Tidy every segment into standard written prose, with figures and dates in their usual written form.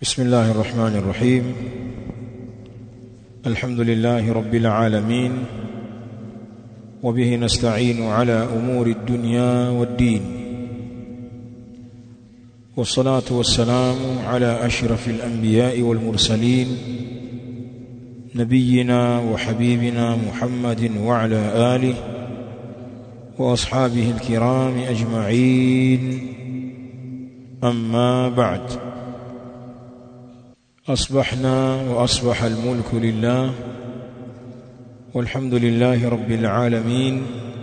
بسم الله الرحمن الرحيم. الحمد لله رب العالمين، وبه نستعين على أمور الدنيا والدين، والصلاة والسلام على أشرف الأنبياء والمرسلين نبينا وحبيبنا محمد وعلى آله وأصحابه الكرام أجمعين. أما بعد، أصبحنا وأصبح الملك لله، والحمد لله رب العالمين.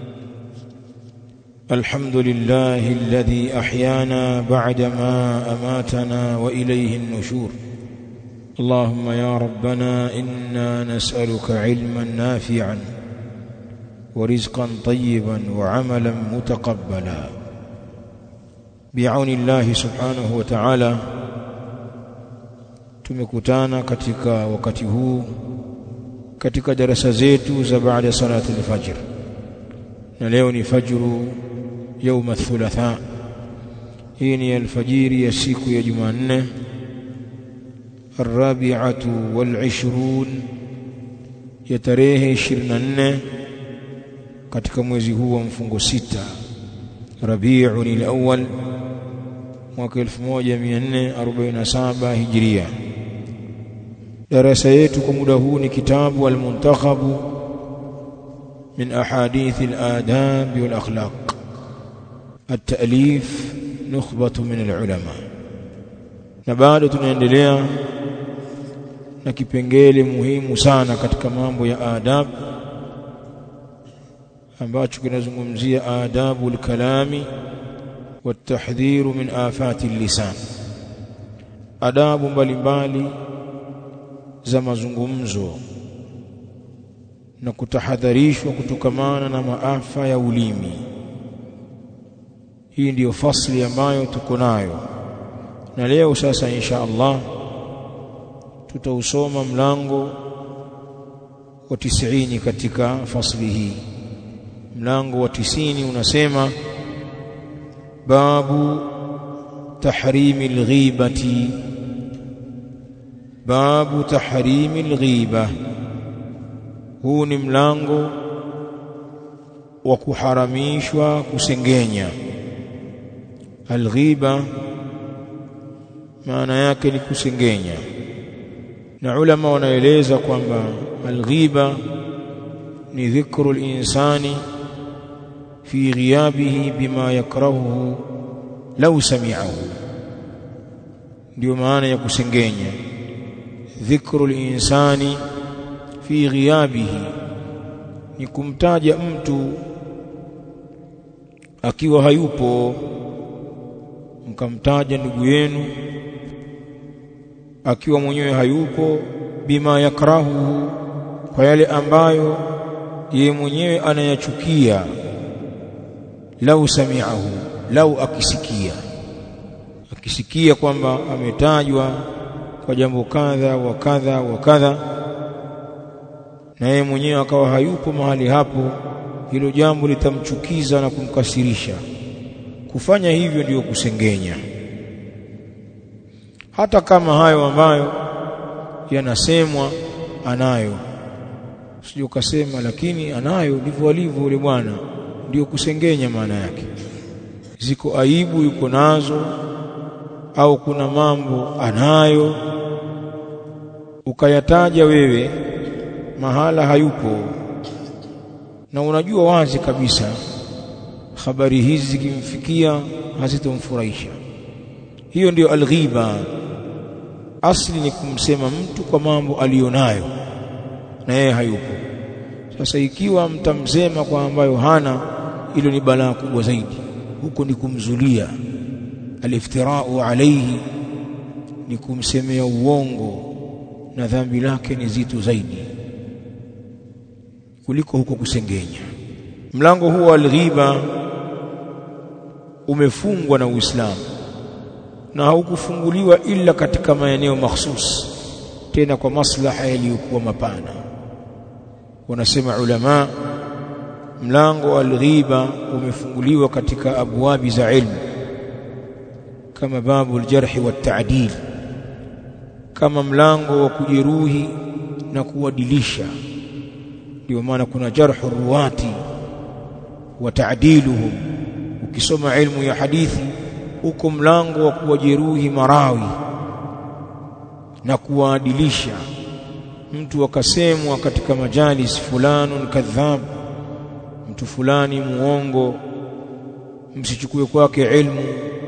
الحمد لله الذي أحيانا بعدما أماتنا وإليه النشور. اللهم يا ربنا إنا نسألك علما نافعا ورزقا طيبا وعملا متقبلا بعون الله سبحانه وتعالى. Tumekutana katika wakati huu katika darasa zetu za baada salati al-fajr, na leo ni fajru يوم الثلاثاء. hii ni alfajiri ya siku ya Jumanne, الرابعة والعشرون ya tarehe 24 katika mwezi huu wa mfungo 6 Rabiul Awwal mwaka 1447 Hijria. Darasa yetu kwa muda huu ni kitabu al-Muntakhab min ahadith al-adab wal akhlaq, at-ta'lif nukhbatu min al-ulama. Na bado tunaendelea na kipengele muhimu sana katika mambo ya adab ambacho kinazungumzia adabul kalami والتحذير من آفات اللسان. adabu mbalimbali za mazungumzo na kutahadharishwa kutokamana na maafa ya ulimi. Hii ndiyo fasli ambayo tuko nayo, na leo sasa insha Allah tutausoma mlango wa 90 katika fasli hii. Mlango wa 90 unasema babu tahrimi alghibati, babu tahrimi alghiba. Huu ni mlango wa kuharamishwa kusengenya. Alghiba maana yake ni kusengenya, na ulama wanaeleza kwamba alghiba ni dhikru al-insani fi ghiyabihi bima yakrahuhu law sami'ahu. ndio maana ya kusengenya, dhikru al-insani fi ghiyabihi ni kumtaja mtu akiwa hayupo. Mkamtaja ndugu yenu akiwa mwenyewe hayupo, bima yakrahuhu, kwa yale ambayo yeye mwenyewe anayachukia. Lau sami'ahu, lau akisikia kwamba ametajwa kwa jambo kadha wa kadha wa kadha, na yeye mwenyewe akawa hayupo mahali hapo, hilo jambo litamchukiza na kumkasirisha. Kufanya hivyo ndiyo kusengenya, hata kama hayo ambayo yanasemwa anayo. Sio ukasema lakini anayo, ndivyo alivyo yule bwana, ndio kusengenya maana yake. Ziko aibu yuko nazo, au kuna mambo anayo ukayataja wewe mahala hayupo, na unajua wazi kabisa habari hizi zikimfikia hazitomfurahisha. Hiyo ndio alghiba. Asli ni kumsema mtu kwa mambo alionayo na yeye hayupo. Sasa ikiwa mtamsema kwa ambayo hana, hilo ni balaa kubwa zaidi. Huko ni kumzulia. Aliftirau alayhi ni kumsemea uongo, na dhambi lake ni zito zaidi kuliko huko kusengenya. Mlango huu wa alghiba umefungwa na Uislamu, na haukufunguliwa ila katika maeneo mahsus, tena kwa maslaha yaliyokuwa mapana. Wanasema ulama, mlango wa alghiba umefunguliwa katika abwabi za ilmu kama babu aljarh wa ta'dil, kama mlango wa kujeruhi na kuadilisha. Ndio maana kuna jarhu ruwati wa ta'diluhum. Ukisoma ilmu ya hadithi uko mlango wa kuwajeruhi marawi na kuwaadilisha. Mtu akasemwa katika majalis, fulanun kadhab, mtu fulani muongo, msichukue kwake ilmu.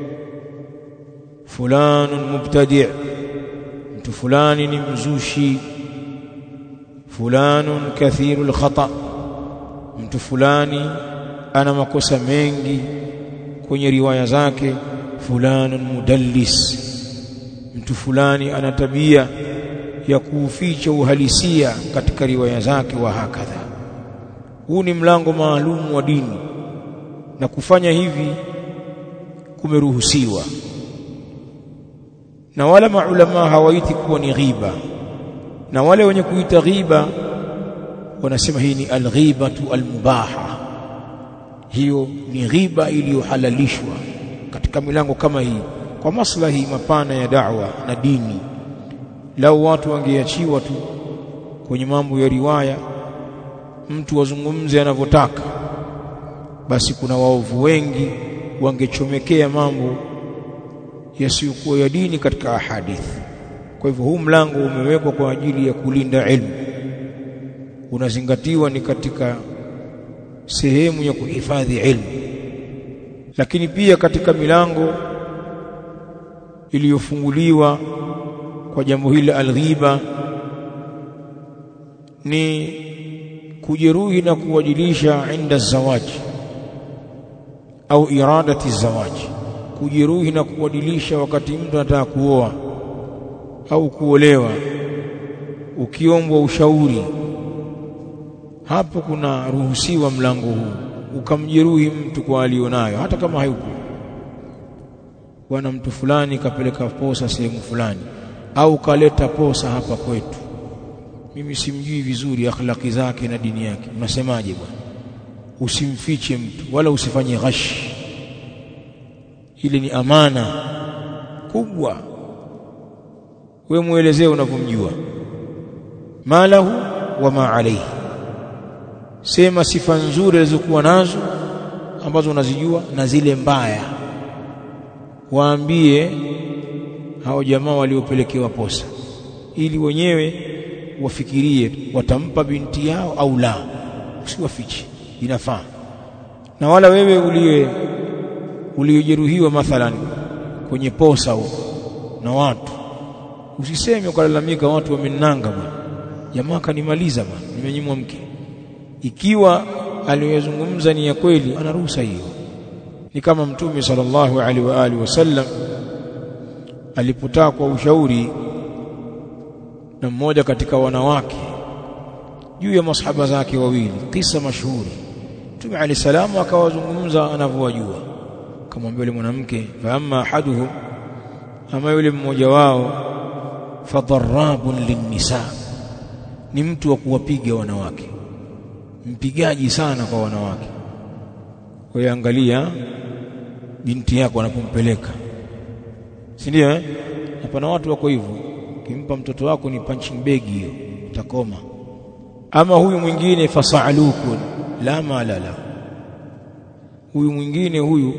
Fulanun mubtadi', mtu fulani ni mzushi. Fulanun kathirul khata', mtu fulani ana makosa mengi kwenye riwaya zake. Fulanun mudallis, mtu fulani ana tabia ya kuficha uhalisia katika riwaya zake, wa hakadha. Huu ni mlango maalum wa dini, na kufanya hivi kumeruhusiwa, na wala maulama hawaiti kuwa ni ghiba, na wale wenye kuita ghiba wanasema hii ni alghibatu almubaha. Hiyo ni ghiba iliyohalalishwa katika milango kama hii kwa maslahi mapana ya da'wa na dini. Lau watu wangeachiwa tu kwenye mambo ya riwaya, mtu wazungumze anavyotaka, basi kuna waovu wengi wangechomekea mambo yasiyokuwa ya dini katika ahadithi. Kwa hivyo huu mlango umewekwa kwa ajili ya kulinda ilmu, unazingatiwa ni katika sehemu ya kuhifadhi ilmu. Lakini pia katika milango iliyofunguliwa kwa jambo hili alghiba ni kujeruhi na kuwajilisha inda zawaji au iradati zawaji. Kujeruhi na kuwadilisha wakati mtu anataka kuoa au kuolewa, ukiombwa ushauri, hapo kuna ruhusiwa mlango huu. Ukamjeruhi mtu kwa alionayo, hata kama hayupo. Bwana, mtu fulani kapeleka posa sehemu fulani, au kaleta posa hapa kwetu, mimi simjui vizuri akhlaki zake na dini yake, unasemaje bwana? Usimfiche mtu wala usifanye ghashi. Ile ni amana kubwa. Wewe muelezee unavyomjua, malahu wa ma alayhi. Sema sifa nzuri alizokuwa nazo ambazo unazijua, na zile mbaya waambie hao jamaa waliopelekewa posa, ili wenyewe wafikirie watampa binti yao au la. Usiwafiche, inafaa. Na wala wewe uliojeruhiwa mathalan kwenye posa huko na watu, usiseme ukalalamika watu wamenanga bwana, jamaa kanimaliza bwana, nimenyimwa mke. Ikiwa aliyozungumza ni ya kweli, ana ruhusa hiyo. Ni kama Mtume sallallahu alaihi wa alihi wasallam alipotaka kwa ushauri na mmoja katika wanawake juu ya masahaba zake wawili, kisa mashuhuri. Mtume alayhi salamu akawazungumza anavyowajua, akamwambia yule mwanamke, fa amma ahaduhum, ama yule mmoja wao, fadarrabun linnisa, ni mtu wa kuwapiga wanawake, mpigaji sana kwa wanawake. Wewe angalia binti yako anapompeleka, si ndio? Hapana, watu wako hivyo. Kimpa mtoto wako ni punching bag, hiyo utakoma. Ama huyu mwingine, fasalukun la malala, huyu mwingine, huyu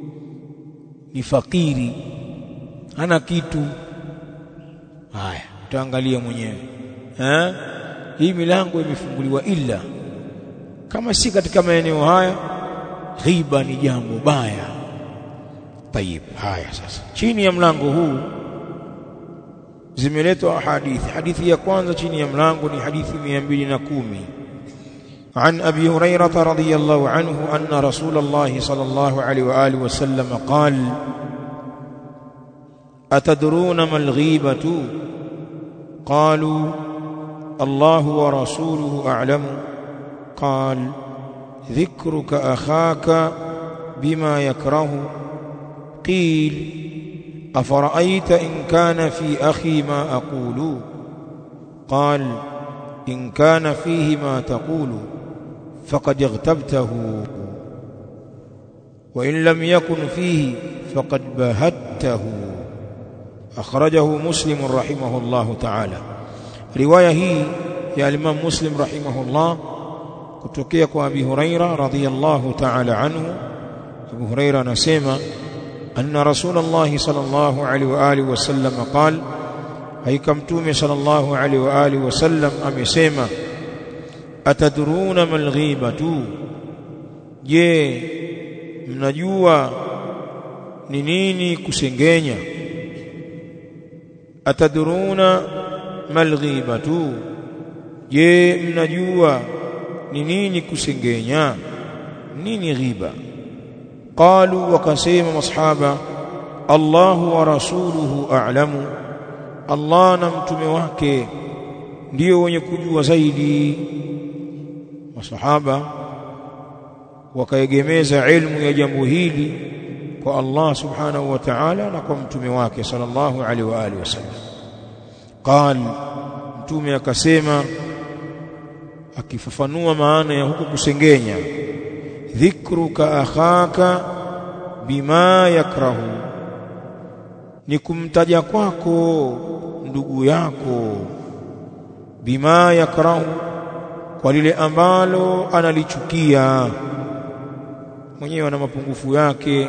ni fakiri, hana kitu. Haya, utaangalia mwenyewe. Hii milango imefunguliwa, ila kama si katika maeneo haya, ghiba ni jambo baya. Tayib, haya sasa, chini ya mlango huu zimeletwa hadithi. Hadithi ya kwanza chini ya mlango ni hadithi 210. عن أبي هريرة رضي الله عنه أن رسول الله صلى الله عليه وآله وسلم قال: أتدرون ما الغيبة؟ قالوا: الله ورسوله أعلم. قال: ذكرك أخاك بما يكره. قيل: أفرأيت إن كان في أخي ما أقول؟ قال: إن كان فيه ما تقول فقد اغتبته، وإن لم يكن فيه فقد بهته. akhrajahu Muslim rahimahullah ta'ala. Riwaya hii ya Imam Muslim rahimahullah kutokea kwa Abi Huraira radhiyallahu ta'ala anhu. Abu Huraira anasema anna Rasulullah sallallahu alaihi wa alihi wasallam qala, haika mtume sallallahu alaihi wa alihi wasallam amesema, atadruna mal ghibatu, je mnajua ni nini kusengenya? Atadruna mal ghibatu, je mnajua ni nini kusengenya? Nini ghiba? Qalu, wakasema masahaba, Allahu wa rasuluhu a'lamu, Allah na mtume wake ndio wenye kujua zaidi. Masahaba wakaegemeza ilmu ya jambo hili kwa Allah subhanahu wa ta'ala na kwa mtume wake sallallahu alaihi wa alihi wasallam. Qal, mtume akasema akifafanua maana ya huko kusengenya, dhikruka akhaka bima yakrahu, ni kumtaja kwako ndugu yako, bima yakrahu, kwa lile ambalo analichukia. Mwenyewe ana mapungufu yake,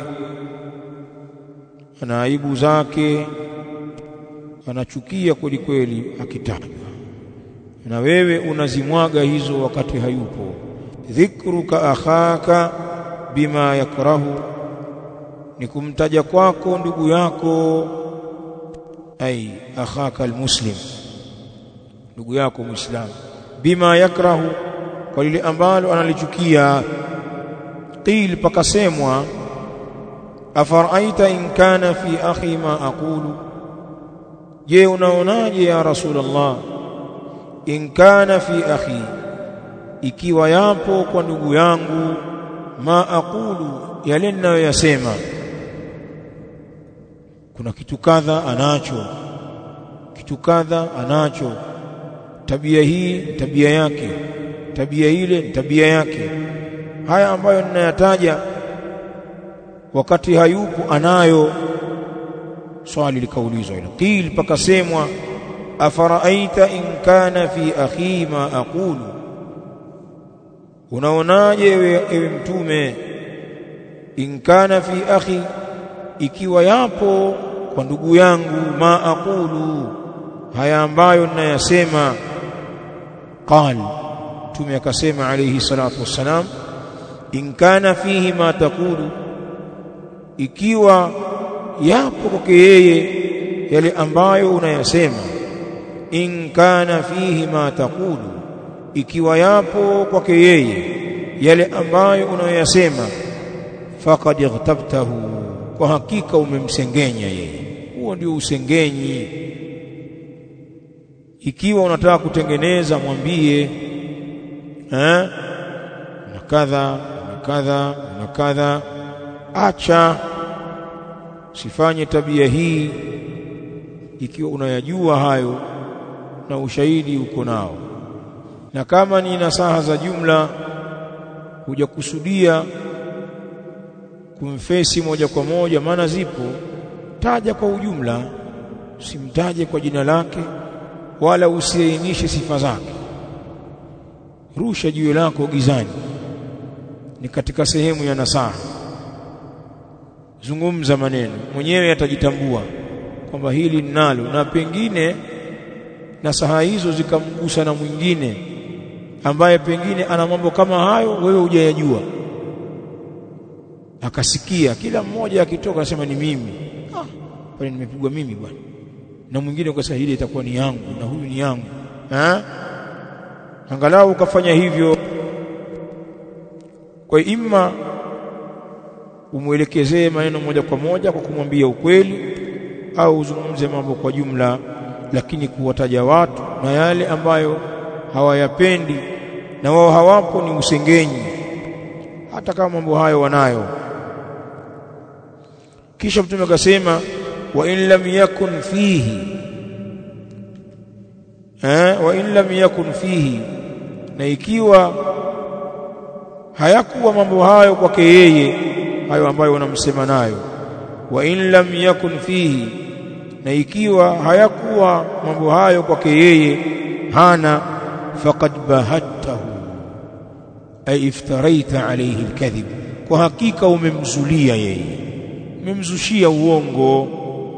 ana aibu zake, anachukia kweli kweli akitajwa, na wewe unazimwaga hizo wakati hayupo. Dhikruka akhaka bima yakrahu, ni kumtaja kwako ndugu yako, ai akhaka almuslim, ndugu yako muislamu, bima yakrahu, kwa lile ambalo analichukia. Qil, pakasemwa, afaraaita in kana fi akhi ma aqulu, je unaonaje ya Rasulullah, in kana fi akhi, ikiwa yapo kwa ndugu yangu, ma aqulu, yale ninayoyasema, kuna kitu kadha anacho, kitu kadha anacho, tabia hii tabia yake, tabia ile tabia yake, haya ambayo ninayataja wakati hayupo anayo. Swali likaulizwa hilo. Qil, pakasemwa, afaraaita in kana fi akhi ma aqulu, unaonaje ewe mtume, in kana fi akhi, ikiwa yapo kwa ndugu yangu, ma aqulu, haya ambayo ninayasema. Qal, mtume akasema alayhi salatu wassalam, in kana fihi ma taqulu, ikiwa yapo kwake yeye yale ambayo unayasema. In kana fihi ma taqulu, ikiwa yapo kwake yeye yale ambayo unayasema. Faqad ightabtahu, kwa hakika umemsengenya yeye. Huo ndio usengenyi. Ikiwa unataka kutengeneza, mwambie na kadha na kadha na kadha, acha, usifanye tabia hii, ikiwa unayajua hayo na ushahidi uko nao. Na kama ni nasaha za jumla, hujakusudia kumfesi moja kwa moja, maana zipo, taja kwa ujumla, usimtaje kwa jina lake wala usiainishe sifa zake. Rusha jiwe lako gizani, ni katika sehemu ya nasaha. Zungumza maneno, mwenyewe atajitambua kwamba hili ninalo, na pengine nasaha hizo zikamgusa na mwingine ambaye pengine ana mambo kama hayo wewe hujayajua, akasikia. Kila mmoja akitoka asema ni mimi, pale nimepigwa mimi bwana, na mwingine kwa sahihi itakuwa ni yangu, na huyu ni yangu. Angalau ukafanya hivyo. Kwa imma umuelekezee maneno moja kwa moja kwa kumwambia ukweli, au uzungumze mambo kwa jumla, lakini kuwataja watu na yale ambayo hawayapendi na wao hawapo ni usengenyi, hata kama mambo hayo wanayo. Kisha mtume akasema, wa in lam yakun fihi, wa in lam yakun fihi, na ikiwa hayakuwa mambo hayo kwake yeye, hayo ambayo wanamsema nayo. Wa in lam yakun fihi, na ikiwa hayakuwa mambo hayo kwake yeye hana faqad bahattahu ay iftaraita alayhi alkadhib, kwa hakika umemzulia yeye, umemzushia uongo.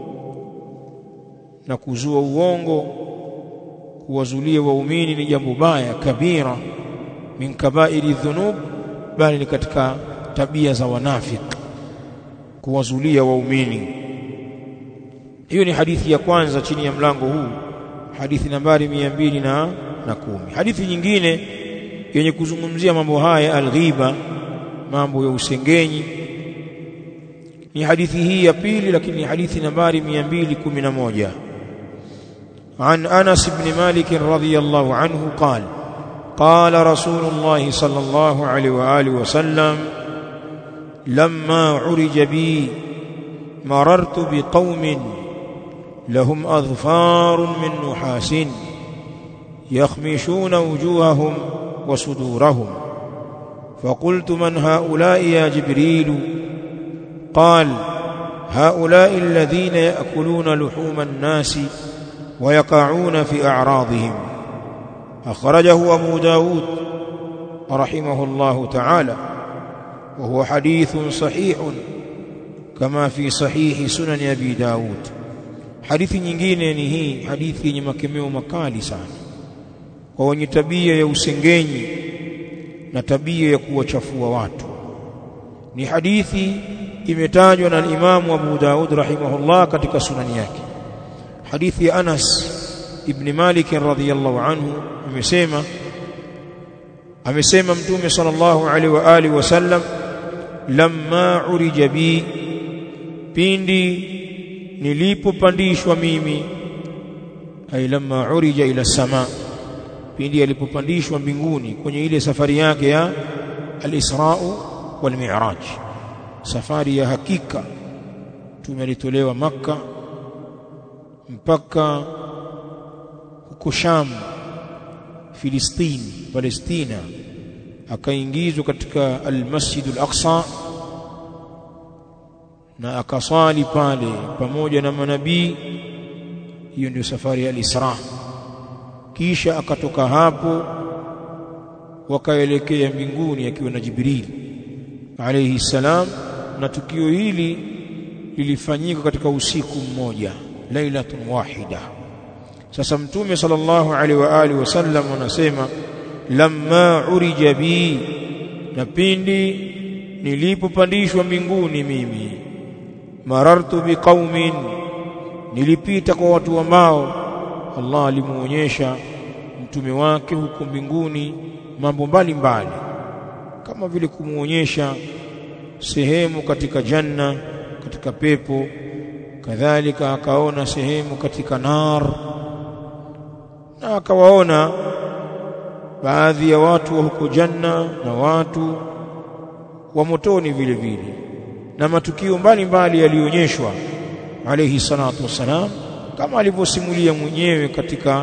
Na kuzua uongo, kuwazulia waumini ni jambo baya, kabira min kabairi dhunub, bali ni katika tabia za wanafiki kuwazulia waumini. Hiyo ni hadithi ya kwanza chini ya mlango huu, hadithi nambari 210. Hadithi nyingine yenye kuzungumzia mambo haya alghiba, mambo ya usengenyi, ni hadithi hii ya pili, lakini ni hadithi nambari 211. عن أنس بن مالك رضي الله عنه قال قال رسول الله صلى الله عليه وآله وسلم لما عرج بي مررت بقوم لهم أظفار من نحاس يخمشون وجوههم وصدورهم فقلت من هؤلاء يا جبريل؟ قال هؤلاء الذين يأكلون لحوم الناس ويقعون في أعراضهم. أخرجه أبو داود رحمه الله تعالى، وهو حديث صحيح كما في صحيح سنن أبي داود. حديث nyingine ni hii hadithi yenye makemeo makali sana kwa wenye tabia ya usengenyi na tabia ya kuwachafua watu. Ni hadithi imetajwa na Imam Abu Daud rahimahullah katika sunani yake. Hadithi ya Anas ibn Malik radhiyallahu anhu amesema Mtume sallallahu alaihi wa alihi wasallam, lamma urija bi, pindi nilipopandishwa mimi, ay lamma urija ila sama, pindi alipopandishwa mbinguni kwenye ile safari yake ya al-Isra wal Mi'raj, safari ya hakika. Tumelitolewa Makka mpaka huko Sham, Filistini, Palestina, akaingizwa katika al-Masjid al-Aqsa na akasali pale pamoja na manabii. Hiyo ndio safari ya al-Isra. Kisha akatoka hapo wakaelekea mbinguni akiwa na Jibril alayhi salam, na tukio hili lilifanyika katika usiku mmoja, lailatun wahida. Sasa Mtume sallallahu alaihi wa alihi wasallam anasema lamma urija bi, na pindi nilipopandishwa mbinguni mimi, marartu biqaumin, nilipita kwa watu ambao Allah alimuonyesha mtume wake huko mbinguni mambo mbalimbali, kama vile kumuonyesha sehemu katika janna, katika pepo, kadhalika akaona sehemu katika nar, na akawaona baadhi ya watu wa huko janna na watu wa motoni vile vile, na matukio mbalimbali yalionyeshwa alayhi salatu wassalam, kama alivyosimulia mwenyewe katika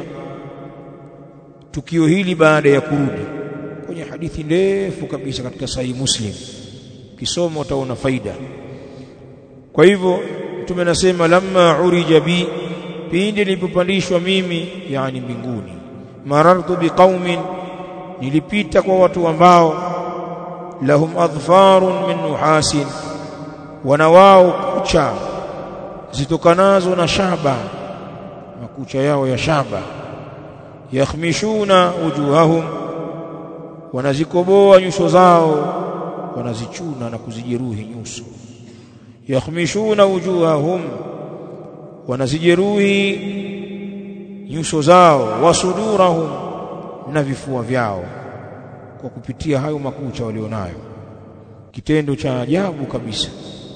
tukio hili baada ya kurudi kwenye hadithi ndefu kabisa katika Sahih Muslim. Kisoma utaona faida. Kwa hivyo Mtume anasema lamma urija bi, pindi nilipopandishwa mimi, yani mbinguni, marartu biqaumin, nilipita kwa watu ambao lahum adhfarun min nuhasin, wana wao kucha zitokanazo na shaba, makucha yao ya shaba, yakhmishuna wujuhahum, wanazikoboa nyuso zao, wanazichuna na kuzijeruhi nyuso. Yakhmishuna wujuhahum, wanazijeruhi nyuso zao, wasudurahum, na vifua vyao, kwa kupitia hayo makucha walionayo. Kitendo cha ajabu kabisa,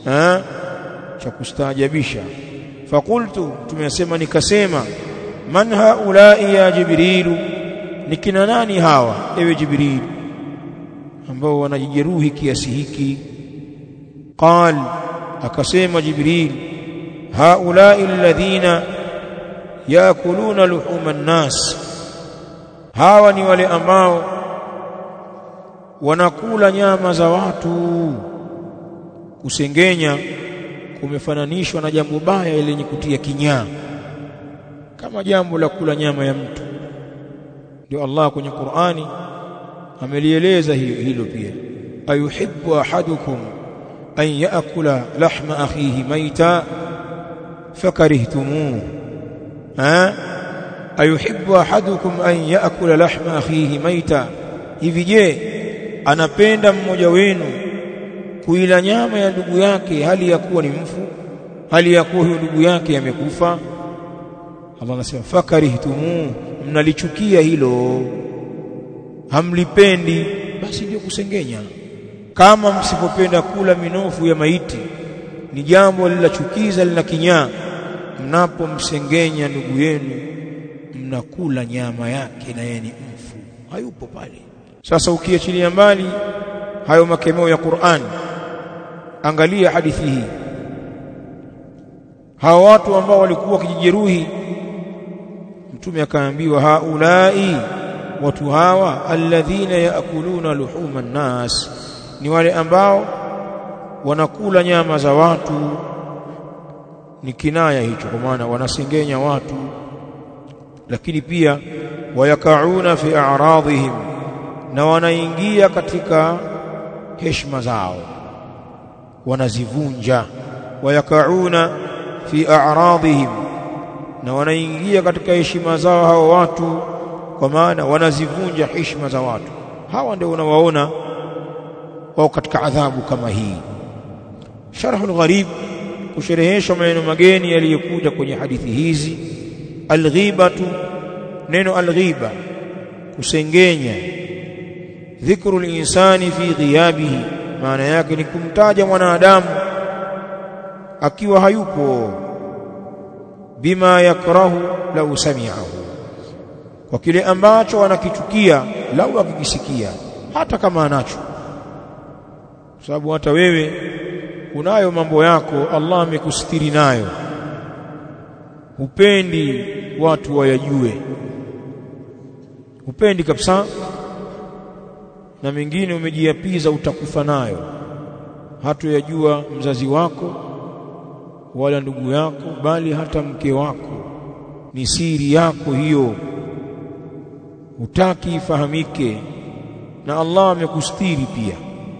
cha kustaajabisha. Fakultu, tumesema nikasema, man haulai ya Jibrilu, nikina nani hawa ewe Jibril ambao wanajijeruhi kiasi hiki? Qal, akasema Jibril, haulai alladhina yakuluna luhuma an-nas, hawa ni wale ambao wanakula nyama za watu. Kusengenya, umefananishwa na jambo baya lenye kutia kinyaa, kama jambo la kula nyama ya mtu. Ndio Allah kwenye Qur'ani amelieleza hilo pia. Ayuhibbu ahadukum an yaakula lahma akhihi maita fakarihtumuhu. Ayuhibbu ahadukum an yaakula lahma akhihi maita, hivi je, anapenda mmoja wenu kuila nyama ya ndugu yake hali ya kuwa ni mfu, hali ya kuwa ndugu yake amekufa? Allah anasema fakarihtumuhu, mnalichukia hilo, hamlipendi, basi ndio kusengenya. Kama msipopenda kula minofu ya maiti, ni jambo lilachukiza, lina kinyaa, mnapomsengenya ndugu yenu mnakula nyama yake na yeye ni mfu, hayupo pale. Sasa ukiachilia mbali hayo makemeo ya Qur'an, angalia hadithi hii. Hawa watu ambao walikuwa kijijeruhi, Mtume akaambiwa haulai, watu hawa, alladhina yaakuluna luhuma nnas, ni wale ambao wanakula nyama za watu. Ni kinaya hicho, kwa maana wanasengenya watu. Lakini pia wayakauna fi a'radhihim, na wanaingia katika heshima zao, wanazivunja. Wayakauna fi a'radhihim, na wanaingia katika heshima zao hao watu, kwa maana wanazivunja heshima za watu. Hawa ndio unawaona wao katika adhabu kama hii. Sharhul Gharib, kusherehesha maneno mageni yaliyokuja kwenye hadithi hizi. Alghibatu, neno alghiba kusengenya, dhikru linsani fi ghiyabihi, maana yake ni kumtaja mwanadamu akiwa hayupo. Bima yakrahu lau sami'ahu, kwa kile ambacho anakichukia lau akikisikia, hata kama anacho. Sababu hata wewe unayo mambo yako Allah amekustiri nayo, upendi watu wayajue, upendi kabisa, na mengine umejiapiza utakufa nayo, hatoyajua mzazi wako wala ndugu yako, bali hata mke wako. Ni siri yako hiyo, hutaki ifahamike, na Allah amekustiri pia,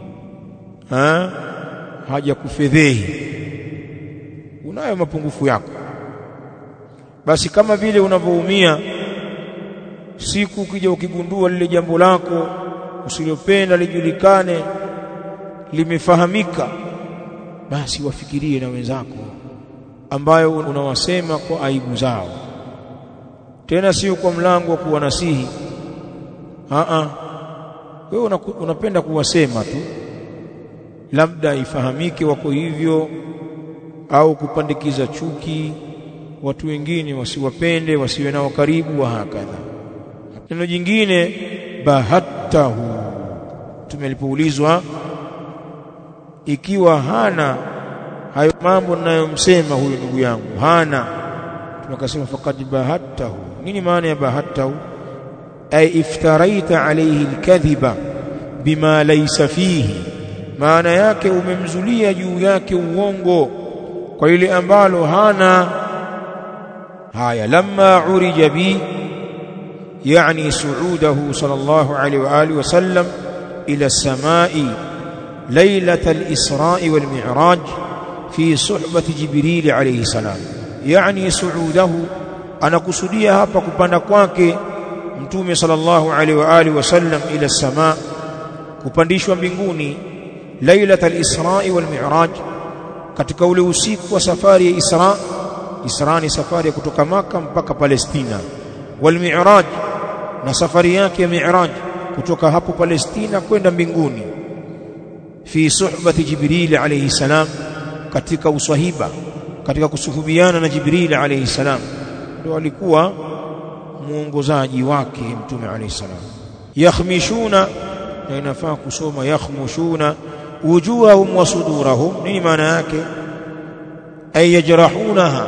haja kufedhehi. Unayo mapungufu yako, basi kama vile unavyoumia siku ukija ukigundua lile jambo lako usilopenda lijulikane, limefahamika, basi wafikirie na wenzako ambayo unawasema kwa aibu zao. Tena sio kwa mlango wa kuwanasihi, wewe unapenda kuwasema tu, labda ifahamike wako hivyo, au kupandikiza chuki, watu wengine wasiwapende, wasiwe nao karibu, wa hakadha. Neno jingine bahattahu, tumelipoulizwa ikiwa hana hayo mambo ninayomsema huyu ndugu yangu, hana, tunakasema faqad bahattahu. Nini maana ya bahattahu? Ay iftaraita alayhi alkadhiba bima laysa fihi, maana yake umemzulia juu yake uongo kwa ile ambalo hana. Haya, lamma urija bi, yani suudahu sallallahu alayhi wa alihi wasallam ila as-samai ليلة الإسراء والمعراج في صحبة جبريل عليه السلام. يعني سعوده أنا قصديها hapa kupanda kwake Mtume sallallahu alaihi wa alihi wasallam ila as-samaa, kupandishwa mbinguni, ليلة الإسراء والمعراج, katika ule usiku wa safari ya Isra. Isra ni safari ya kutoka Maka mpaka Palestina, wal Mi'raj na safari yake ya Mi'raj kutoka hapo Palestina kwenda mbinguni. Fi suhbati Jibril alayhi salam, katika uswahiba, katika kusuhubiana na Jibril alayhi salam, ndio alikuwa muongozaji wake Mtume alayhi salam. Yakhmishuna, na inafaa kusoma yakhmushuna wujuhahum wa sudurahum. Nini maana yake? Ay yajrahunaha,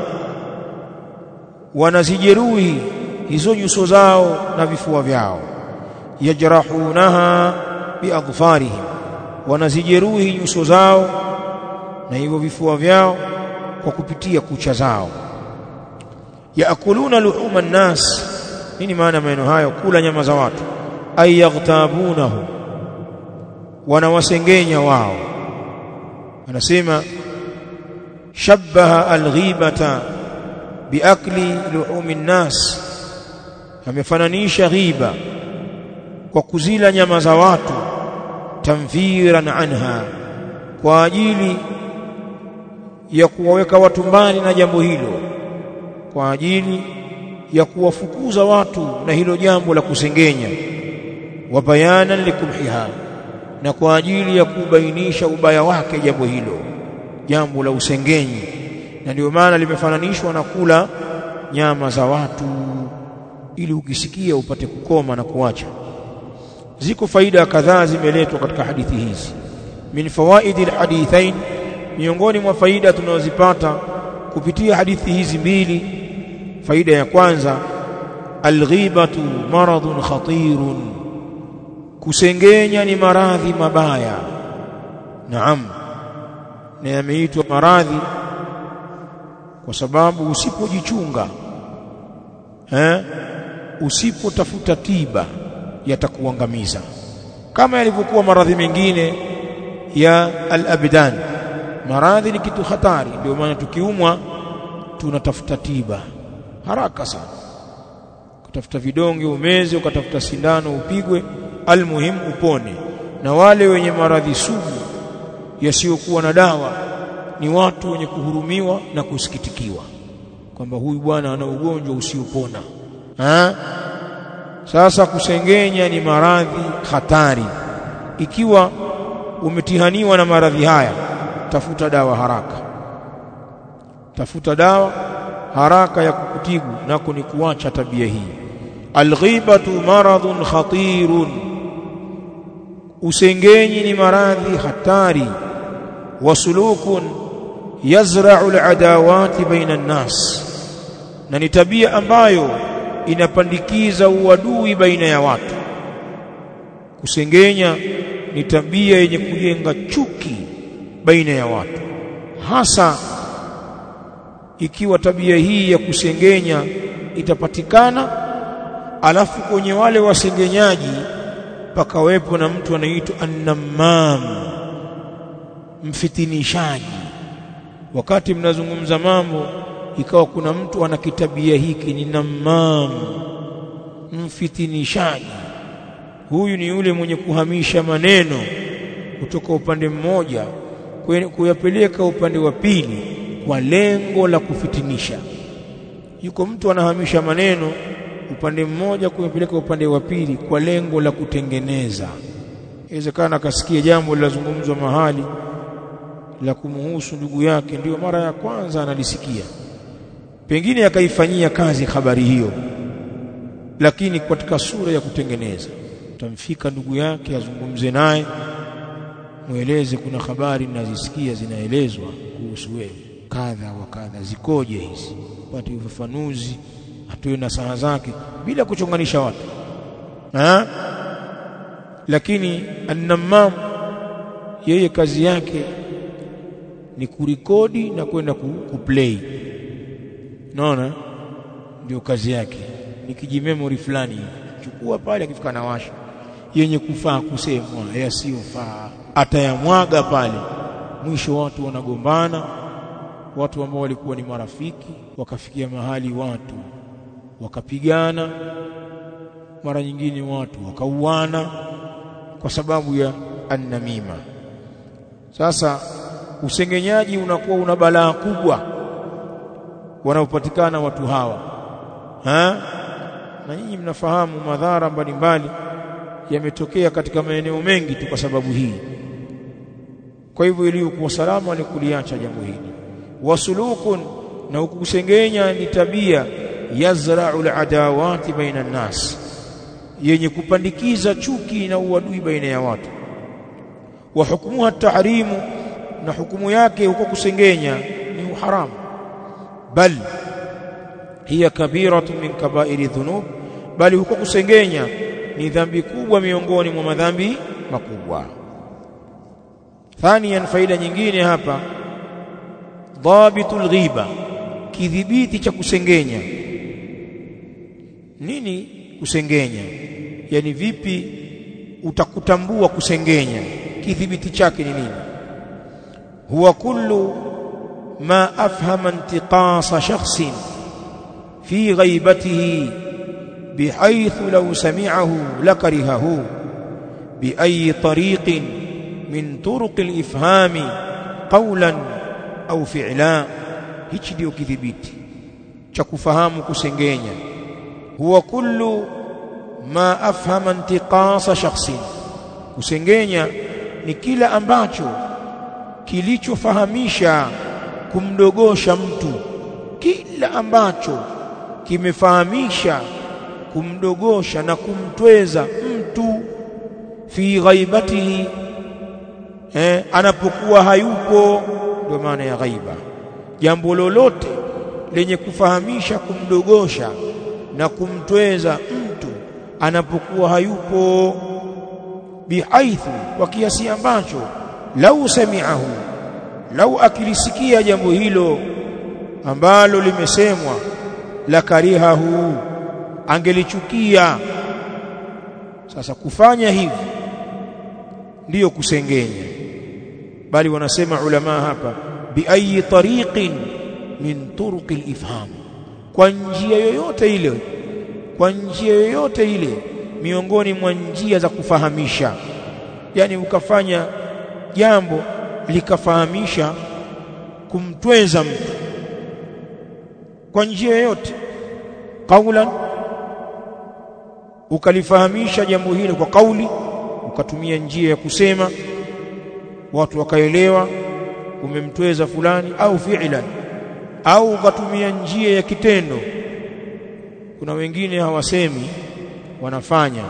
wanazijeruhi hizo nyuso zao na vifua vyao. Yajrahunaha biadfarihim, wanazijeruhi nyuso zao na hivyo vifua vyao kwa kupitia kucha zao. Yaakuluna luhuma an-nas, nini maana maneno hayo? Kula nyama za watu. Ay yaghtabunahu, wanawasengenya wao. Anasema shabbaha al-ghibata biakli luhumi an-nas, amefananisha ghiba kwa kuzila nyama za watu, tamfiran anha, kwa ajili ya kuwaweka watu mbali na jambo hilo, kwa ajili ya kuwafukuza watu na hilo jambo la kusengenya, wa bayanan likumhiha, na kwa ajili ya kubainisha ubaya wake jambo hilo, jambo la usengenyi. Na ndio maana limefananishwa na kula nyama za watu, ili ukisikia upate kukoma na kuacha. Ziko faida kadhaa zimeletwa katika hadithi hizi. Min fawaidil hadithain, miongoni mwa faida tunazozipata kupitia hadithi hizi mbili, faida ya kwanza, alghibatu maradhun khatirun, kusengenya ni maradhi mabaya. Naam, na yameitwa maradhi kwa sababu usipojichunga, usipotafuta tiba, yatakuangamiza, kama yalivyokuwa maradhi mengine ya al-abdan. Maradhi ni kitu hatari, ndio maana tukiumwa tunatafuta tiba haraka sana, kutafuta vidonge umeze, ukatafuta sindano upigwe, almuhim upone. Na wale wenye maradhi sugu yasiyokuwa na dawa ni watu wenye kuhurumiwa na kusikitikiwa kwamba huyu bwana ana ugonjwa usiopona. Sasa kusengenya ni maradhi hatari. Ikiwa umetihaniwa na maradhi haya, tafuta dawa haraka, tafuta dawa haraka ya kukutibu, nako ni kuacha tabia hii. Alghibatu maradhun khatirun, usengenyi ni maradhi hatari. Wasulukun yazra'u al-adawati baina an-nas, na ni tabia ambayo inapandikiza uadui baina ya watu. Kusengenya ni tabia yenye kujenga chuki baina ya watu, hasa ikiwa tabia hii ya kusengenya itapatikana, alafu kwenye wale wasengenyaji pakawepo na mtu anaitwa an-nammam, mfitinishaji. Wakati mnazungumza mambo ikawa kuna mtu ana kitabia hiki, ni nammam, mfitinishaji. Huyu ni yule mwenye kuhamisha maneno kutoka upande mmoja kuyapeleka upande wa pili kwa lengo la kufitinisha. Yuko mtu anahamisha maneno upande mmoja kuyapeleka upande wa pili kwa lengo la kutengeneza. Inawezekana akasikia jambo linazungumzwa mahali la kumhusu ndugu yake, ndio mara ya kwanza analisikia, pengine akaifanyia kazi habari hiyo, lakini katika sura ya kutengeneza. Utamfika ndugu yake, azungumze naye, mueleze kuna habari ninazisikia zinaelezwa kuhusu wewe kadha wa kadha, zikoje hizi, pate ufafanuzi, atoe nasaha zake bila kuchonganisha watu. Lakini an-nammam yeye kazi yake ni kurekodi na kwenda kuplay. Naona ndio kazi yake, ni kijimemory fulani, chukua pale, akifika na washa yenye kufaa kusemwa, yasiyofaa atayamwaga pale. Mwisho watu wanagombana, watu ambao walikuwa ni marafiki wakafikia mahali watu wakapigana, mara nyingine watu wakauana kwa sababu ya an-namima. Sasa usengenyaji unakuwa una balaa kubwa wanaopatikana watu hawa. Na nyinyi mnafahamu madhara mbalimbali yametokea katika maeneo mengi tu kwa sababu hii. Kwa hivyo iliyokuwa salama ni kuliacha jambo hili. Wasulukun, na kusengenya ni tabia yazra'u al-adawati baina an-nas, yenye kupandikiza chuki na uadui baina ya watu. Wa hukmuha at-tahrimu, na hukumu yake huko kusengenya ni uharamu. Bal hiya kabiratu min kaba'iri dhunub, bali huko kusengenya ni dhambi kubwa miongoni mwa madhambi makubwa. Thaniyan, faida nyingine hapa, dhabitul ghiba, kidhibiti cha kusengenya. Nini kusengenya? Yani vipi utakutambua kusengenya? Kidhibiti chake ni nini? Huwa kullu ma afhama intiqasa shakhsin fi ghaibatihi bihaythu law sami'ahu lakarihahu bi ayi tariqin min turuq al-ifhami qawlan au fi'la. Hichi ndio kidhibiti cha kufahamu kusengenya. Huwa kullu ma afhama intiqasa shakhsin, kusengenya ni kila ambacho kilichofahamisha kumdogosha mtu, kila ambacho kimefahamisha kumdogosha na kumtweza mtu fi ghaibatihi, anapokuwa hayupo. Ndio maana ya ghaiba, jambo lolote lenye kufahamisha kumdogosha na kumtweza mtu anapokuwa hayupo, bihaithu, kwa kiasi ambacho lau sami'ahu, lau akilisikia jambo hilo ambalo limesemwa, la karihahu, angelichukia. Sasa kufanya hivi ndiyo kusengenya. Bali wanasema ulama hapa, bi ayi tariqin min turuqil ifham, kwa njia yoyote ile, kwa njia yoyote ile miongoni mwa njia za kufahamisha. Yani ukafanya jambo likafahamisha kumtweza mtu kwa njia yoyote, qaulan, ukalifahamisha jambo hilo kwa kauli, ukatumia njia ya kusema watu wakaelewa umemtweza fulani, au fi'lan, au ukatumia njia ya kitendo. Kuna wengine hawasemi, wanafanya.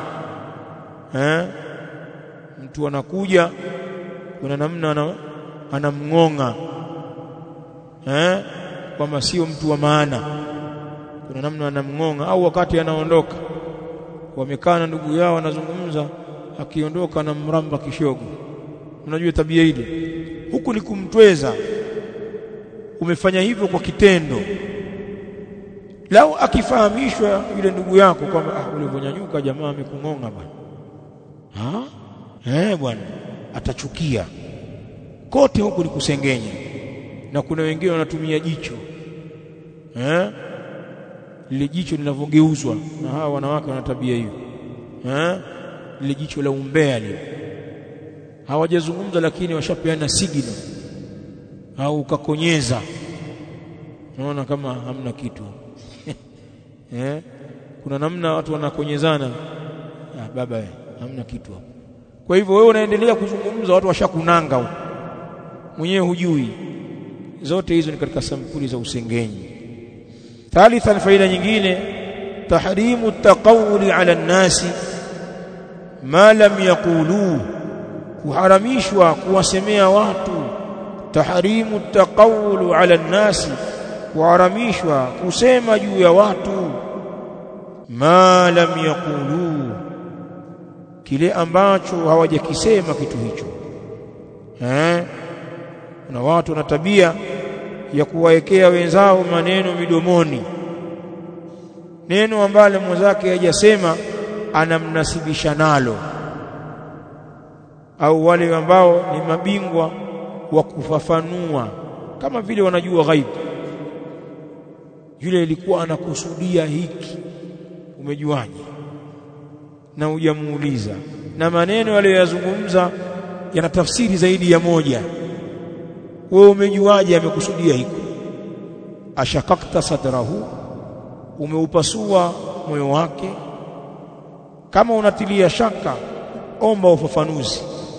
Mtu anakuja, kuna namna anamngonga, kama sio mtu wa maana, kuna namna anamngonga. Au wakati anaondoka, wamekaa na ndugu yao wanazungumza, akiondoka na mramba kishogo. Unajua tabia ile, huku ni kumtweza. Umefanya hivyo kwa kitendo. Lau akifahamishwa yule ndugu yako kwamba ulivyonyanyuka jamaa amekungonga bwana, bwana, atachukia. Kote huku ni kusengenya. Na kuna wengine wanatumia jicho, lile jicho linavyogeuzwa, na hawa wanawake wana tabia hiyo, lile jicho la umbea lile. Hawajazungumza lakini washapeana signal, au ukakonyeza, unaona kama hamna kitu. Kuna namna watu wanakonyezana, baba hamna kitu hapo. Kwa hivyo wewe unaendelea kuzungumza, watu washakunanga huko, mwenyewe hujui. Zote hizo ni katika sampuli za usengenyi. Thalithan, faida nyingine, tahrimu taqawuli ala an-nasi ma lam yaqulu, kuharamishwa kuwasemea watu. Tahrimu taqawulu ala an-nasi, kuharamishwa kusema juu ya watu. Ma lam yaqulu, kile ambacho hawajakisema kitu hicho. Na watu wana tabia ya kuwaekea wenzao maneno midomoni, neno ambalo mwenzake hajasema anamnasibisha nalo. Au wale ambao ni mabingwa wa kufafanua, kama vile wanajua ghaibu. Yule ilikuwa anakusudia hiki, umejuaje? Na hujamuuliza. Na maneno aliyozungumza yana tafsiri zaidi ya moja. Wewe umejuaje amekusudia hiki? Ashakakta sadrahu, umeupasua moyo wake. Kama unatilia shaka, omba ufafanuzi,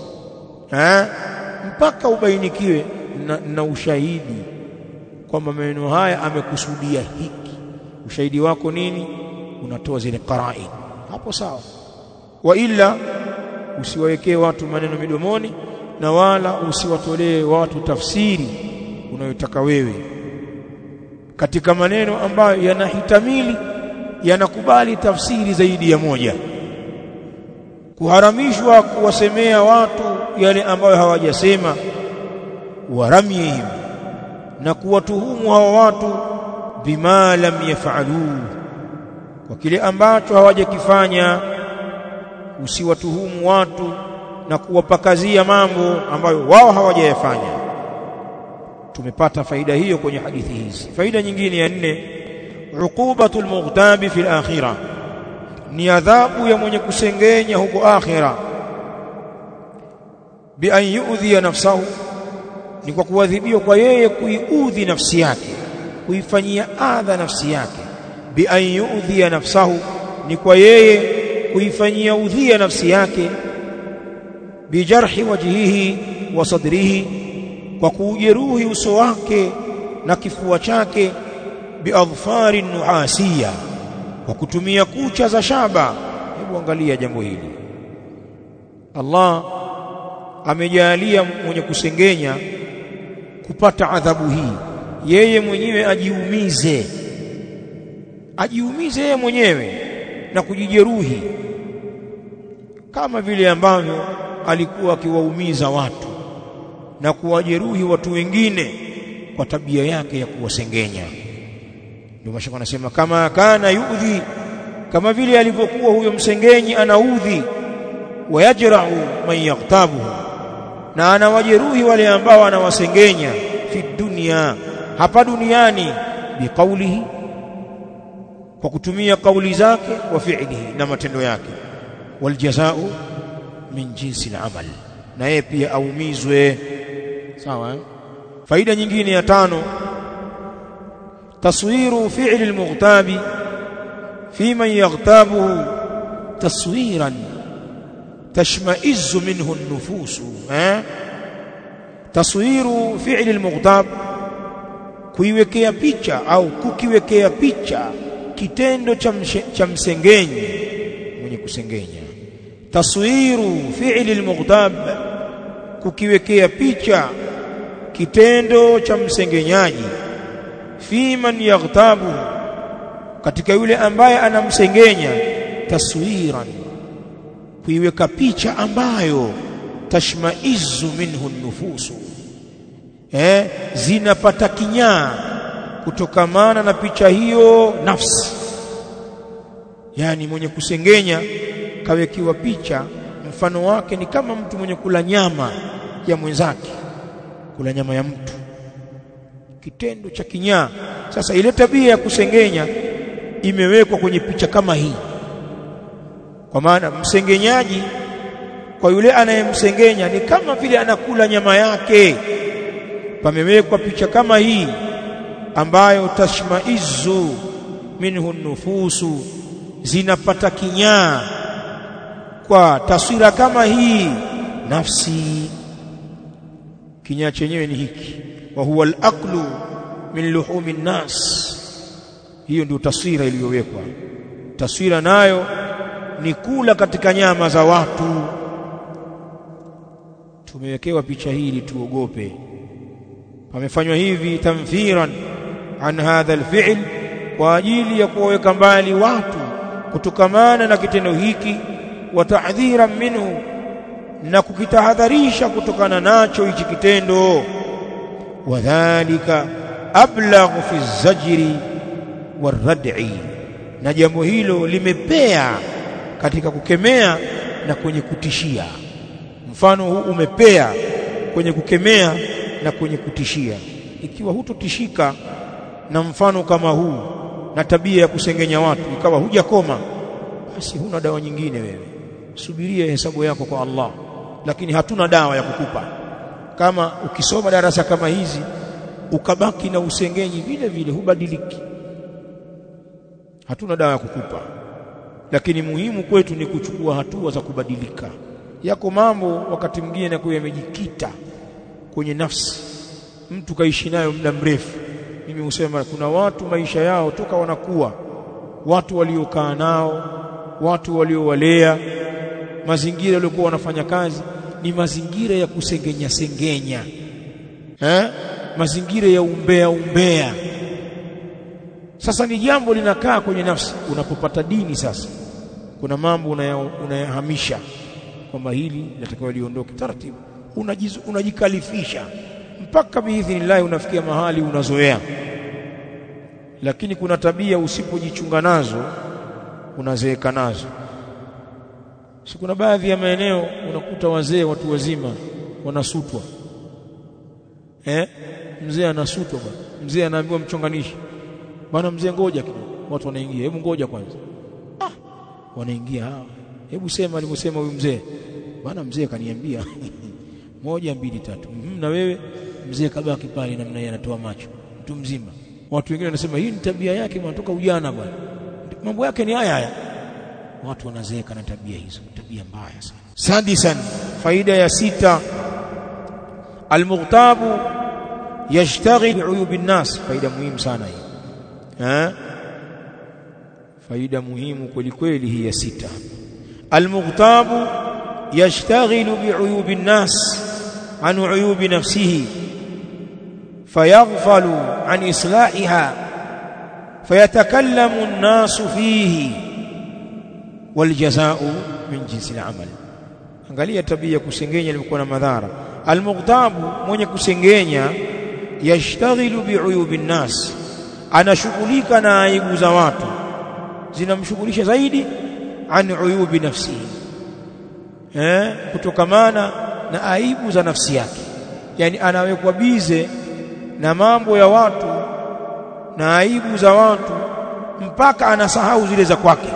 mpaka ubainikiwe na ushahidi kwamba maneno haya amekusudia hiki. Ushahidi wako nini? Unatoa zile qarain, hapo sawa. Wa illa, usiwawekee watu maneno midomoni, na wala usiwatolee watu tafsiri unayotaka wewe katika maneno ambayo yanahitamili, yanakubali tafsiri zaidi ya moja. Kuharamishwa kuwasemea watu yale ambayo hawajasema. Waramyihim, na kuwatuhumu hawa watu bima lam yaf'alu, kwa kile ambacho hawajakifanya. Usiwatuhumu watu na kuwapakazia mambo ambayo wao hawajayafanya. Tumepata faida hiyo kwenye hadithi hizi. Faida nyingine ya 4, uqubatul mughtabi fil akhirah, ni adhabu ya mwenye kusengenya huko akhira. Bi an yu'dhi nafsahu, ni kwa kuadhibiwa kwa yeye kuiudhi nafsi yake, kuifanyia adha nafsi yake. Bi an yu'dhi nafsahu, ni kwa yeye kuifanyia udhia nafsi yake. Bi jarhi wajhihi wa sadrihi, kwa kujeruhi uso wake na kifua chake. Bi adfari nuhasiya, kwa kutumia kucha za shaba. Hebu angalia jambo hili. Allah amejalia mwenye kusengenya kupata adhabu hii, yeye mwenyewe ajiumize yeye mwenyewe na kujijeruhi, kama vile ambavyo alikuwa akiwaumiza watu na kuwajeruhi watu wengine kwa tabia yake ya kuwasengenya. Ndio mashaka anasema kama kana yuudhi, kama vile alivyokuwa huyo msengenyi anaudhi. Wayajra'u man yaqtabuhu, na anawajeruhi wale ambao anawasengenya. Fi dunya, hapa duniani. Biqaulihi, kwa kutumia kauli zake. Wa fi'lihi, na matendo yake. Wal jazaa'u min jinsi al-amal, na yeye pia aumizwe. Sawa. Faida nyingine ya 5, taswiru fi'li al-mughtabi fi man yaghtabuhu taswiran tashma'izzu minhu an-nufus. Taswiru fi'li al-mughtab, kuiwekea picha au kukiwekea picha kitendo cha msengenyi, mwenye kusengenya. Taswiru fi'li al-mughtab, kukiwekea picha kitendo cha msengenyaji. Fi man yaghtabu, katika yule ambaye anamsengenya. Taswiran, kuiweka picha ambayo tashmaizu minhu nufusu, zinapata kinyaa kutokamana na picha hiyo nafsi. Yani mwenye kusengenya kawekiwa picha, mfano wake ni kama mtu mwenye kula nyama ya mwenzake, kula nyama ya mtu, kitendo cha kinyaa. Sasa ile tabia ya kusengenya imewekwa kwenye picha kama hii, kwa maana msengenyaji kwa yule anayemsengenya ni kama vile anakula nyama yake. Pamewekwa picha kama hii ambayo tashmaizu minhu nufusu, zinapata kinyaa kwa taswira kama hii nafsi. Kinyaa chenyewe ni hiki, wa huwa al-aqlu min luhumi an-nas. Hiyo ndio taswira iliyowekwa. Taswira nayo ni kula katika nyama za watu. Tumewekewa picha hii ili tuogope. Pamefanywa hivi tamfiran an hadha al-fi'l, kwa ajili ya kuweka mbali watu kutokamana na kitendo hiki. Wa ta'dhiran minhu, na kukitahadharisha kutokana nacho hichi kitendo. Wadhālika ablaghu fi az-zajri war-rad'i, na jambo hilo limepea katika kukemea na kwenye kutishia. Mfano huu umepea kwenye kukemea na kwenye kutishia. Ikiwa hutotishika na mfano kama huu na tabia ya kusengenya watu, ikawa hujakoma, basi huna dawa nyingine wewe. Subiria hesabu yako kwa Allah, lakini hatuna dawa ya kukupa. Kama ukisoma darasa kama hizi ukabaki na usengenyi vile vile, hubadiliki, hatuna dawa ya kukupa. Lakini muhimu kwetu ni kuchukua hatua za kubadilika. Yako mambo wakati mwingine na kuwa yamejikita kwenye nafsi, mtu kaishi nayo muda mrefu. Mimi husema kuna watu maisha yao toka wanakuwa, watu waliokaa nao, watu waliowalea, mazingira waliokuwa wanafanya kazi ni mazingira ya kusengenya, mazingira ya umbea. Sasa ni jambo linakaa kwenye nafsi. Unapopata dini sasa, kuna mambo unayahamisha kwamba hili linatakiwa liondoke taratibu. Unajikalifisha mpaka biidhnillah unafikia mahali unazoea. Lakini kuna tabia usipojichunga nazo unazeeka nazo. Si kuna baadhi ya maeneo unakuta wazee, watu wazima wanasutwa. Mzee anasutwa bwana. Mzee anaambiwa mchonganishi. Bwana mzee ngoja kidogo. Watu wanaingia. Hebu ngoja kwanza. Wanaingia hawa. Hebu sema alivyosema huyu mzee. Bwana mzee kaniambia 1 2 3. Na wewe mzee kabaki pale namna yeye anatoa macho. Mtu mzima. Watu wengine wanasema hii ni tabia yake mwanatoka ujana bwana. Mambo yake ni haya. Watu wanazeeka na tabia hizo, tabia mbaya sana. Sadisan, faida ya 6, al-mughtabu yashtaghil bi'uyubin nas. Faida muhimu sana hii. Faida muhimu kweli kweli hii ya 6. Al-mughtabu yashtaghilu bi'uyubin nas an uyubi nafsihi fayaghfalu an islahiha fayatakallamu an-nasu fihi waljazao min jinsi al-amal. Angalia tabia kusengenya ilikuwa na madhara. Al-mughtabu, mwenye kusengenya, yashtaghilu bi'uyubin nas, anashughulika na aibu za watu, zinamshughulisha zaidi an uyubi nafsihi, kutokamana na aibu za nafsi yake. Yani anawekwa bize na mambo ya watu na aibu za watu mpaka anasahau zile za kwake.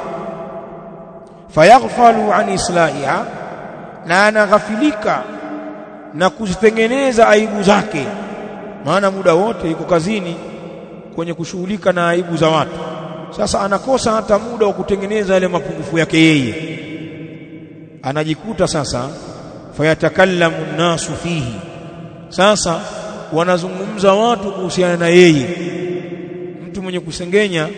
Fayaghfalu an islahiha, na anaghafilika na kuzitengeneza aibu zake. Maana muda wote yuko kazini kwenye kushughulika na aibu za watu. Sasa anakosa hata muda wa kutengeneza yale mapungufu yake yeye. Anajikuta sasa fayatakallamu an-nasu fihi, sasa wanazungumza watu kuhusiana na yeye. Mtu mwenye kusengenya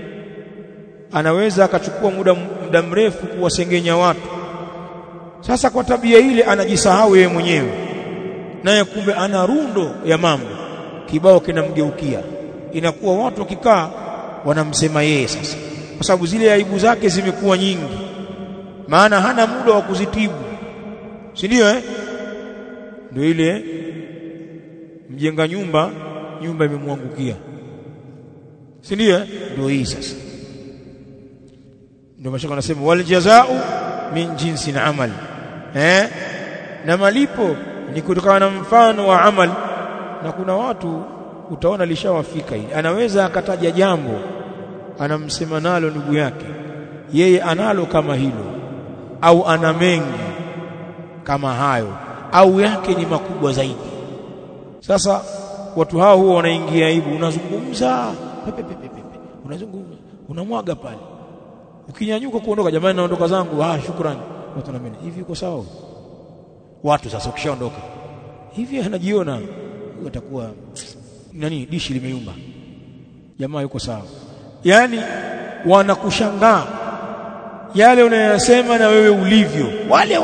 anaweza akachukua muda mrefu kuwasengenya watu. Sasa kwa tabia ile anajisahau yeye mwenyewe, naye kumbe ana rundo ya mambo, kibao kinamgeukia. Inakuwa watu wakikaa wanamsema yeye sasa, kwa sababu zile aibu zake zimekuwa nyingi, maana hana muda wa kuzitibu. Si ndio? Ndio ile mjenga nyumba imemwangukia. Si ndio? Ndio hii sasa. Ndio mashaka anasema wal jazaa'u min jinsi al-amal. Na malipo ni kutokana na mfano wa amal. Na kuna watu utaona lishawafika hili, anaweza akataja jambo anamsema nalo ndugu yake, yeye analo kama hilo, au ana mengi kama hayo, au yake ni makubwa zaidi. Sasa watu hao huwa wanaingia aibu. Unazungumza unazungumza, unamwaga pale, ukinyanyuka kuondoka, jamani naondoka zangu, shukrani, watu wanameni hivi, uko sawa? Watu sasa ukishaondoka hivi anajiona atakuwa nani, dishi limeyumba, jamaa yuko sawa. Yani wanakushangaa yale unayosema na wewe ulivyo, wale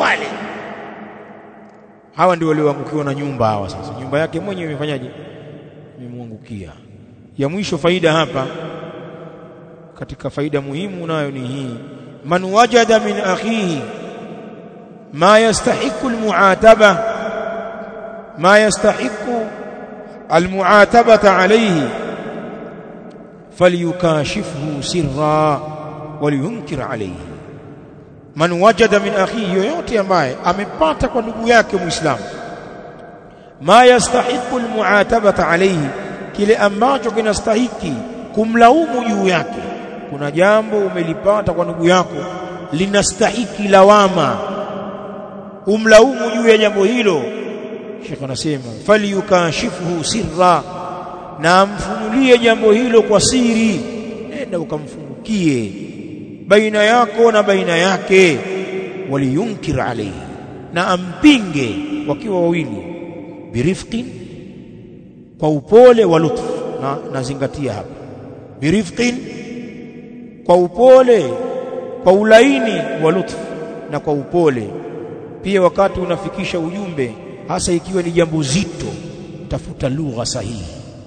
hawa ndio walioangukiwa na nyumba hawa. Sasa nyumba yake mwenyewe imefanyaje? Imemwangukia. Ya mwisho faida hapa, katika faida muhimu nayo ni hii, man wajada min akhihi ma yastahiqu almu'ataba, ma yastahiqu almu'atabata alayhi falyukashifhu sirra waliyunkir alayhi. Man wajada min akhihi, yoyote ambaye amepata kwa ndugu yake Muislamu, ma yastahiqu almu'atabata alayhi, kile ambacho kinastahiki kumlaumu juu yake. Kuna jambo umelipata kwa ndugu yako linastahiki lawama, umlaumu juu ya jambo hilo. Sheikh anasema falyukashifhu sirra, na amfunulie jambo hilo kwa siri. Nenda ukamfungukie baina yako na baina yake. Waliyunkir alayhi, na ampinge wakiwa wawili. Birifqin, kwa upole, wa lutf, na nazingatia hapa birifqin, kwa upole, kwa ulaini, wa lutf, na kwa upole pia. Wakati unafikisha ujumbe, hasa ikiwa ni jambo zito, tafuta lugha sahihi.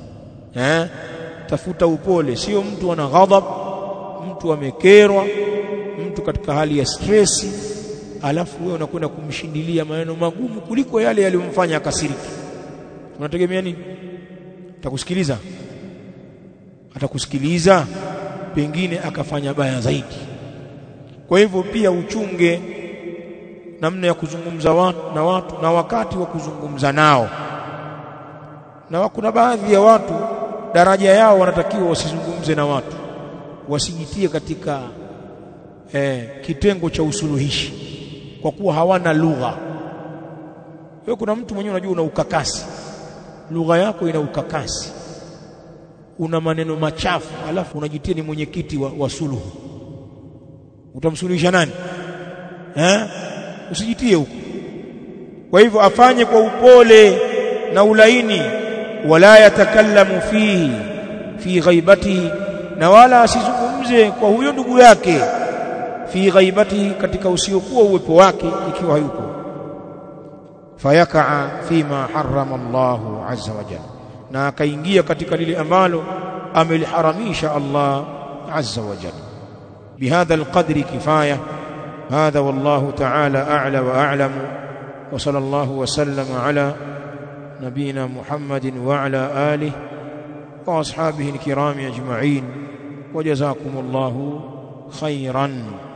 Tafuta upole, sio mtu ana ghadhab, mtu amekerwa, mtu katika hali ya stress, alafu wewe unakwenda kumshindilia maneno magumu kuliko yale yaliyomfanya akasiriki. unategemea nini? Atakusikiliza pengine akafanya baya zaidi. Kwa hivyo pia uchunge namna ya kuzungumza na watu na wakati wa kuzungumza nao. Na kuna baadhi ya watu daraja yao wanatakiwa wasizungumze na watu, wasijitie katika kitengo cha usuluhishi kwa kuwa hawana lugha. Wewe kuna mtu mwenyewe unajua una ukakasi, lugha yako ina ukakasi, una maneno machafu, alafu unajitia ni mwenyekiti wa suluhu. Utamsuluhisha nani? Usijitie huko. Kwa hivyo afanye kwa upole na ulaini, wala yatakallamu fi ghaibatihi, na wala asizungumze kwa huyo ndugu yake fi ghaibatihi, katika usiokuwa uwepo wake ikiwa hayupo. Fayakaa fima harrama Allahu azza wa jalla, na akaingia katika lile ambalo ameliharamisha Allah azza wa jalla. Bihadha alqadri kifaya. هذا والله تعالى أعلى وأعلم، وصلى الله وسلم على نبينا محمد وعلى آله وأصحابه الكرام أجمعين، وجزاكم الله خيرا.